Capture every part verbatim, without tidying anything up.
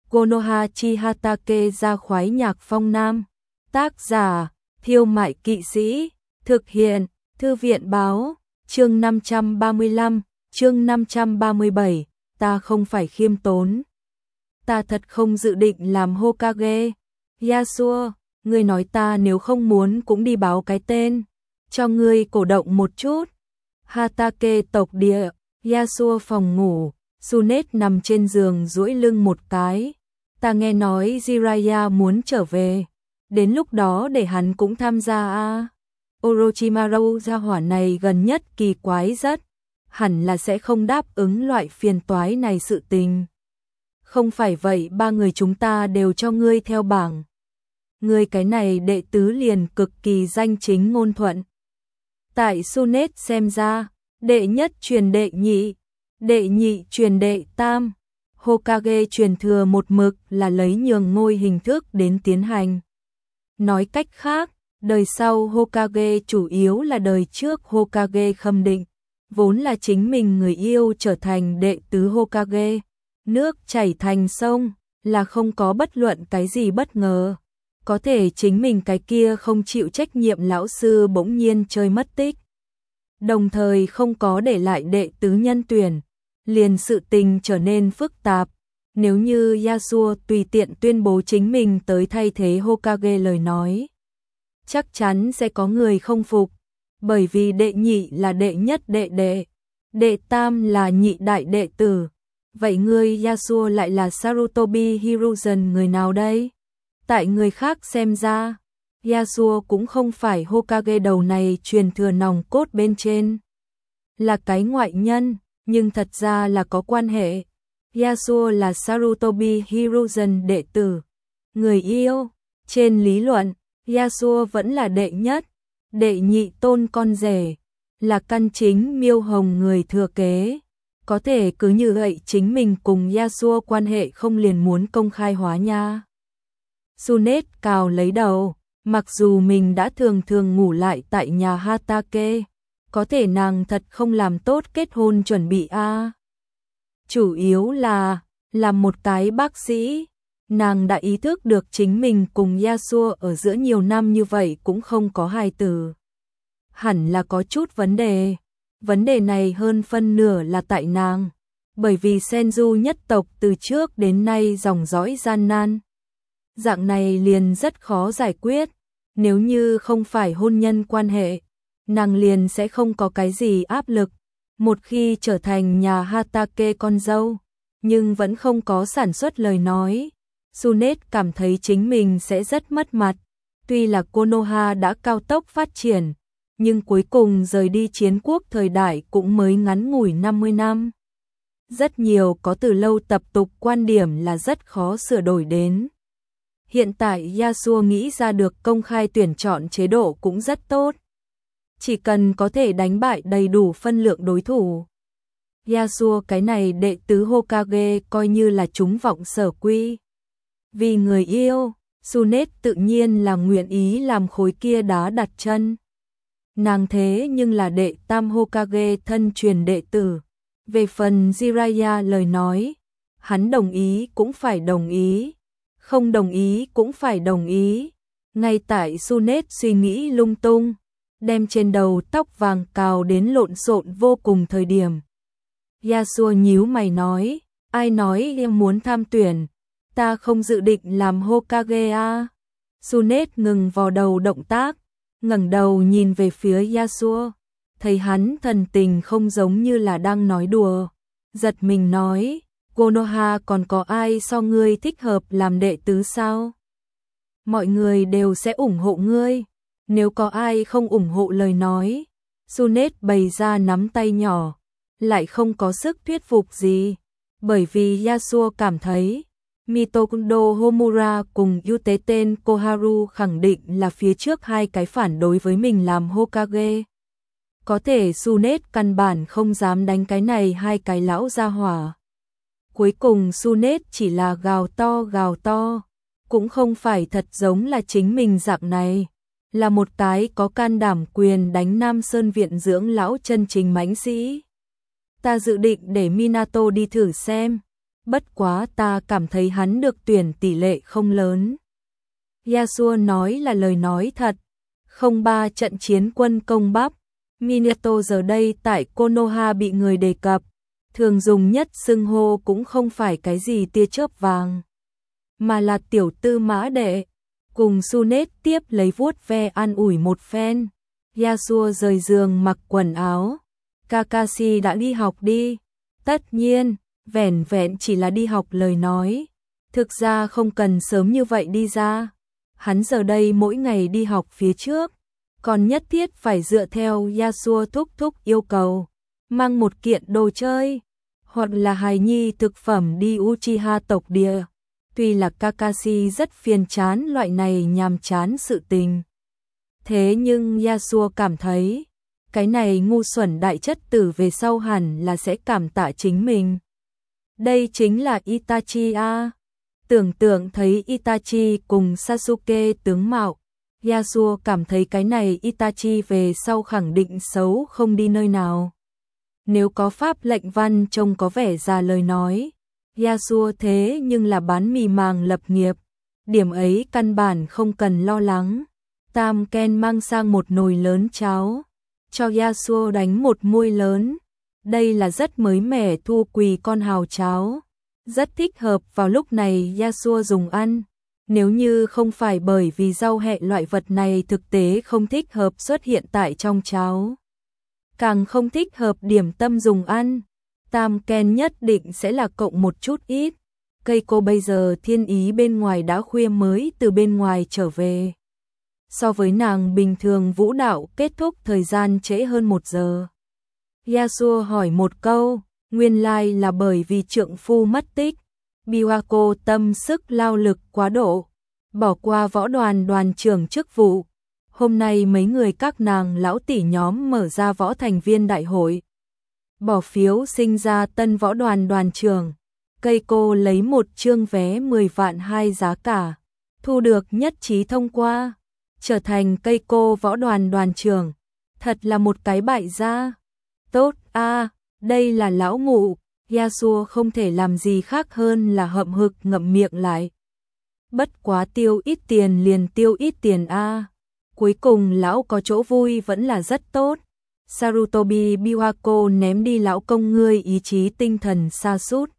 Konoha chi Hatake ra khoái nhạc phong nam. Tác giả, Thiêu Mại Kỵ Sĩ. Thực hiện, Thư viện báo. Chương năm trăm ba mươi lăm, chương năm trăm ba mươi bảy, ta không phải khiêm tốn. Ta thật không dự định làm Hokage. Yasuo, ngươi nói ta nếu không muốn cũng đi báo cái tên. Cho ngươi cổ động một chút. Hatake tộc địa, Yasuo phòng ngủ, Tsunade nằm trên giường duỗi lưng một cái. Ta nghe nói Jiraiya muốn trở về. Đến lúc đó để hắn cũng tham gia a. Orochimaru gia hỏa này gần nhất kỳ quái rất. Hẳn là sẽ không đáp ứng loại phiền toái này sự tình. Không phải vậy ba người chúng ta đều cho ngươi theo bảng. Ngươi cái này đệ tứ liền cực kỳ danh chính ngôn thuận. Tại Tsunade xem ra, đệ nhất truyền đệ nhị, đệ nhị truyền đệ tam. Hokage truyền thừa một mực là lấy nhường ngôi hình thức đến tiến hành. Nói cách khác, đời sau Hokage chủ yếu là đời trước Hokage khâm định, vốn là chính mình người yêu trở thành đệ tứ Hokage. Nước chảy thành sông, là không có bất luận cái gì bất ngờ. Có thể chính mình cái kia không chịu trách nhiệm lão sư bỗng nhiên chơi mất tích. Đồng thời không có để lại đệ tứ nhân tuyển, liền sự tình trở nên phức tạp. Nếu như Yasuo tùy tiện tuyên bố chính mình tới thay thế Hokage lời nói, chắc chắn sẽ có người không phục, bởi vì đệ nhị là đệ nhất đệ đệ, đệ tam là nhị đại đệ tử. Vậy ngươi Yasuo lại là Sarutobi Hiruzen người nào đây? Tại người khác xem ra, Yasuo cũng không phải Hokage đầu này truyền thừa nòng cốt bên trên, là cái ngoại nhân, nhưng thật ra là có quan hệ. Yasuo là Sarutobi Hiruzen đệ tử, người yêu. Trên lý luận, Yasuo vẫn là đệ nhất, đệ nhị tôn con rể, là căn chính Miêu Hồng người thừa kế. Có thể cứ như vậy chính mình cùng Yasuo quan hệ không liền muốn công khai hóa nha. Tsunade cào lấy đầu, mặc dù mình đã thường thường ngủ lại tại nhà Hatake, có thể nàng thật không làm tốt kết hôn chuẩn bị a. À. Chủ yếu là, làm một cái bác sĩ, nàng đã ý thức được chính mình cùng Yasuo ở giữa nhiều năm như vậy cũng không có hài tử. Hẳn là có chút vấn đề. Vấn đề này hơn phân nửa là tại nàng, bởi vì Senju nhất tộc từ trước đến nay dòng dõi gian nan. Dạng này liền rất khó giải quyết, nếu như không phải hôn nhân quan hệ, nàng liền sẽ không có cái gì áp lực. Một khi trở thành nhà Hatake con dâu, nhưng vẫn không có sản xuất lời nói, Tsunade cảm thấy chính mình sẽ rất mất mặt. Tuy là Konoha đã cao tốc phát triển, nhưng cuối cùng rời đi chiến quốc thời đại cũng mới ngắn ngủi năm mươi năm. Rất nhiều có từ lâu tập tục quan điểm là rất khó sửa đổi đến. Hiện tại Yasuo nghĩ ra được công khai tuyển chọn chế độ cũng rất tốt. Chỉ cần có thể đánh bại đầy đủ phân lượng đối thủ. Yasuo cái này đệ tứ Hokage coi như là trúng vọng sở quy. Vì người yêu, Tsunade tự nhiên là nguyện ý làm khối kia đá đặt chân. Nàng thế nhưng là đệ tam Hokage thân truyền đệ tử. Về phần Jiraiya lời nói, hắn đồng ý cũng phải đồng ý, không đồng ý cũng phải đồng ý. Ngay tại Tsunade suy nghĩ lung tung, đem trên đầu tóc vàng cào đến lộn xộn vô cùng thời điểm, Yasuo nhíu mày nói, ai nói em muốn tham tuyển, ta không dự định làm Hokage a. Tsunade ngừng vò đầu động tác, ngẩng đầu nhìn về phía Yasuo, thấy hắn thần tình không giống như là đang nói đùa, giật mình nói, Konoha còn có ai so ngươi thích hợp làm đệ tứ sao? Mọi người đều sẽ ủng hộ ngươi, nếu có ai không ủng hộ lời nói. Tsunade bày ra nắm tay nhỏ, lại không có sức thuyết phục gì, bởi vì Yasuo cảm thấy Mitokundo Homura cùng Yuteten Koharu khẳng định là phía trước hai cái phản đối với mình làm Hokage. Có thể Tsunade căn bản không dám đánh cái này hai cái lão gia hỏa. Cuối cùng Tsunade chỉ là gào to gào to, cũng không phải thật giống là chính mình dạng này, là một cái có can đảm quyền đánh Nam Sơn viện dưỡng lão chân chính mãnh sĩ. Ta dự định để Minato đi thử xem. bất quá ta cảm thấy hắn được tuyển tỷ lệ không lớn. Yasuo nói là lời nói thật. Không ba trận chiến quân công Bắc, Minato giờ đây tại Konoha bị người đề cập, thường dùng nhất xưng hô cũng không phải cái gì tia chớp vàng, mà là tiểu tư mã đệ. Cùng Sunet tiếp lấy vuốt ve an ủi một phen. Yasuo rời giường mặc quần áo. Kakashi đã đi học đi. Tất nhiên, vẻn vẹn chỉ là đi học lời nói. Thực ra không cần sớm như vậy đi ra. Hắn giờ đây mỗi ngày đi học phía trước, còn nhất thiết phải dựa theo Yasuo thúc thúc yêu cầu, mang một kiện đồ chơi, hoặc là hài nhi thực phẩm đi Uchiha tộc địa. Tuy là Kakashi rất phiền chán loại này nhàm chán sự tình. Thế nhưng Yasuo cảm thấy, cái này ngu xuẩn đại chất tử về sau hẳn là sẽ cảm tạ chính mình. Đây chính là Itachi a. Tưởng tượng thấy Itachi cùng Sasuke tướng mạo, Yasuo cảm thấy cái này Itachi về sau khẳng định xấu không đi nơi nào. Nếu có pháp lệnh văn trông có vẻ già lời nói, Yasuo thế nhưng là bán mì màng lập nghiệp, điểm ấy căn bản không cần lo lắng. Tam Ken mang sang một nồi lớn cháo, cho Yasuo đánh một muôi lớn. Đây là rất mới mẻ thu quỳ con hào cháo, rất thích hợp vào lúc này Yasuo dùng ăn. Nếu như không phải bởi vì rau hẹ loại vật này thực tế không thích hợp xuất hiện tại trong cháo, càng không thích hợp điểm tâm dùng ăn, Tam Ken nhất định sẽ là cộng một chút ít. Cây cô bây giờ thiên ý bên ngoài đã khuya mới từ bên ngoài trở về. So với nàng bình thường vũ đạo kết thúc thời gian trễ hơn một giờ. Yasuo hỏi một câu, nguyên lai là bởi vì trượng phu mất tích. Biwako tâm sức lao lực quá độ, bỏ qua võ đoàn đoàn trưởng chức vụ. Hôm nay mấy người các nàng lão tỷ nhóm mở ra võ thành viên đại hội, bỏ phiếu sinh ra tân võ đoàn đoàn trưởng. Cây cô lấy một chương vé mười vạn hai giá cả, thu được nhất trí thông qua, trở thành cây cô võ đoàn đoàn trưởng. Thật là một cái bại gia. Tốt a, à, đây là lão ngụ. Yasuo không thể làm gì khác hơn là hậm hực ngậm miệng lại. Bất quá tiêu ít tiền liền tiêu ít tiền a. À. Cuối cùng lão có chỗ vui vẫn là rất tốt. Sarutobi Biwako ném đi lão công ngươi ý chí tinh thần sa sút.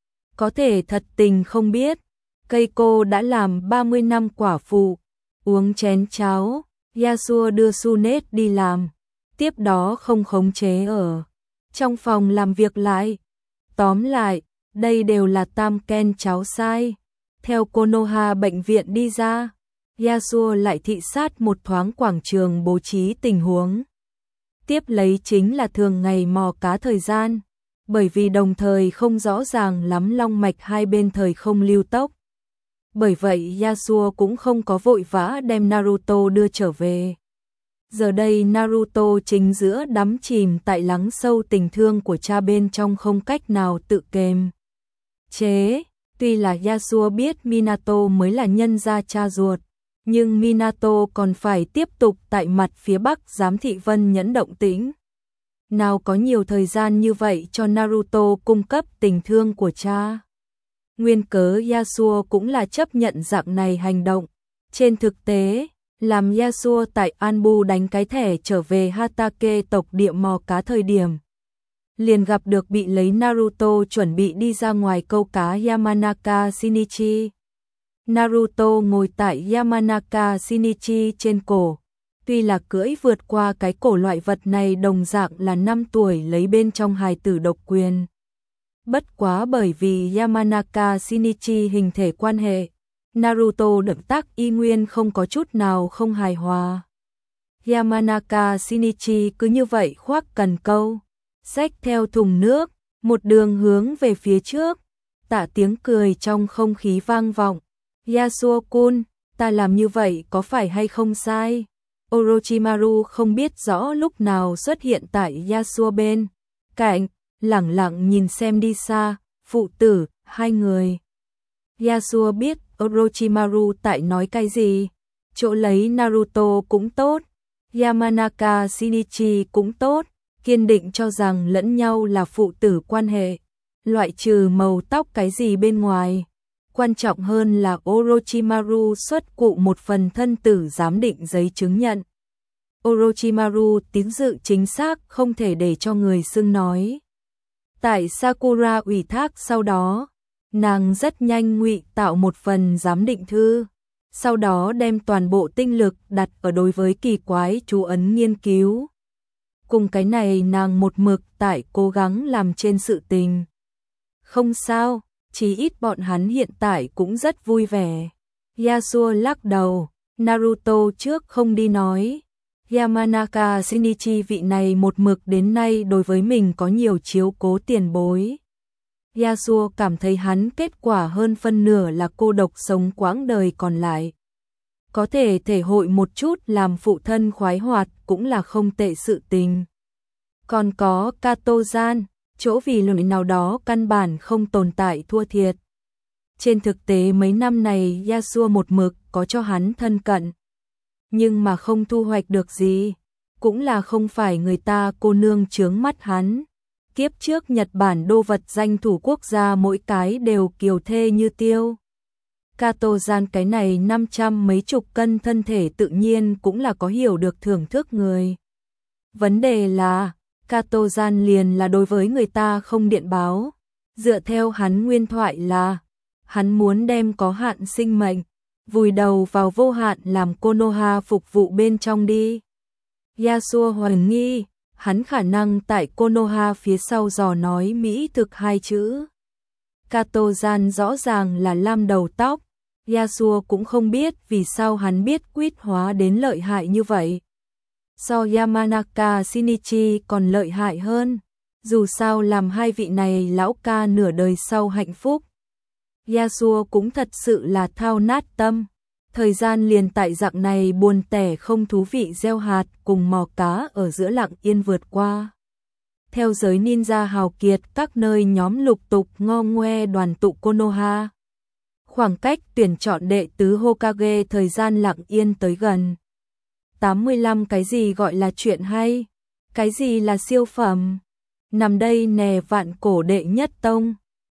Có thể thật tình không biết, cây cô đã làm ba mươi năm quả phụ, uống chén cháo. Yasuo đưa Sunet đi làm, tiếp đó không khống chế ở trong phòng làm việc lại. Tóm lại, đây đều là Tam Ken cháu sai. Theo Konoha bệnh viện đi ra, Yasuo lại thị sát một thoáng quảng trường bố trí tình huống. Tiếp lấy chính là thường ngày mò cá thời gian, bởi vì đồng thời không rõ ràng lắm long mạch hai bên thời không lưu tốc. Bởi vậy Yasuo cũng không có vội vã đem Naruto đưa trở về. Giờ đây Naruto chính giữa đắm chìm tại lắng sâu tình thương của cha bên trong không cách nào tự kềm chế. Tuy là Yasuo biết Minato mới là nhân gia cha ruột, nhưng Minato còn phải tiếp tục tại mặt phía bắc giám thị Vân Nhẫn động tĩnh. Nào có nhiều thời gian như vậy cho Naruto cung cấp tình thương của cha. Nguyên cớ Yasuo cũng là chấp nhận dạng này hành động. Trên thực tế, làm Yasuo tại Anbu đánh cái thẻ trở về Hatake tộc địa mò cá thời điểm, liền gặp được bị lấy Naruto chuẩn bị đi ra ngoài câu cá Yamanaka Shinichi. Naruto ngồi tại Yamanaka Shinichi trên cổ. Tuy là cưỡi vượt qua cái cổ loại vật này đồng dạng là năm tuổi lấy bên trong hài tử độc quyền. Bất quá bởi vì Yamanaka Shinichi hình thể quan hệ, Naruto động tác y nguyên không có chút nào không hài hòa. Yamanaka Shinichi cứ như vậy khoác cần câu, xách theo thùng nước, một đường hướng về phía trước. Tạ tiếng cười trong không khí vang vọng. Yasuo-kun, ta làm như vậy có phải hay không sai? Orochimaru không biết rõ lúc nào xuất hiện tại Yasuo bên cạnh, lẳng lặng nhìn xem đi xa, phụ tử, hai người. Yasuo biết Orochimaru tại nói cái gì, chỗ lấy Naruto cũng tốt, Yamanaka Shinichi cũng tốt, kiên định cho rằng lẫn nhau là phụ tử quan hệ. loại trừ màu tóc cái gì bên ngoài. Quan trọng hơn là Orochimaru xuất cụ một phần thân tử giám định giấy chứng nhận. Orochimaru tín dự chính xác không thể để cho người xưng nói. Tại Sakura ủy thác sau đó, nàng rất nhanh ngụy tạo một phần giám định thư, sau đó đem toàn bộ tinh lực đặt ở đối với kỳ quái chú ấn nghiên cứu. Cùng cái này nàng một mực tại cố gắng làm trên sự tình. Không sao, chí ít bọn hắn hiện tại cũng rất vui vẻ. Yasuo lắc đầu, Naruto trước không đi nói. Yamanaka Shinichi vị này một mực đến nay đối với mình có nhiều chiếu cố tiền bối. Yasuo cảm thấy hắn kết quả hơn phân nửa là cô độc sống quãng đời còn lại. Có thể thể hội một chút làm phụ thân khoái hoạt cũng là không tệ sự tình. Còn có Kato-gian, chỗ vì lợi nào đó căn bản không tồn tại thua thiệt. Trên thực tế mấy năm này Yasuo một mực có cho hắn thân cận. Nhưng mà không thu hoạch được gì, cũng là không phải người ta cô nương chướng mắt hắn. Kiếp trước Nhật Bản đô vật danh thủ quốc gia mỗi cái đều kiều thê như tiêu. Kato-gian cái này năm trăm mấy chục cân thân thể tự nhiên cũng là có hiểu được thưởng thức người. Vấn đề là, Kato-gian liền là đối với người ta không điện báo. Dựa theo hắn nguyên thoại là, hắn muốn đem có hạn sinh mệnh, vùi đầu vào vô hạn làm Konoha phục vụ bên trong đi. Yasuo hoài nghi, hắn khả năng tại Konoha phía sau dò nói Mỹ thực hai chữ. Kato-gian rõ ràng là lam đầu tóc, Yasuo cũng không biết vì sao hắn biết quýt hóa đến lợi hại như vậy. So Yamanaka Shinichi còn lợi hại hơn, dù sao làm hai vị này lão ca nửa đời sau hạnh phúc. Yasuo cũng thật sự là thao nát tâm, thời gian liền tại dạng này buồn tẻ không thú vị gieo hạt cùng mò cá ở giữa lặng yên vượt qua. Theo giới ninja hào kiệt các nơi nhóm lục tục ngo ngoe đoàn tụ Konoha. Khoảng cách tuyển chọn đệ tứ Hokage thời gian lặng yên tới gần. tám mươi lăm cái gì gọi là chuyện hay? Cái gì là siêu phẩm? Nằm đây nè vạn cổ đệ nhất tông.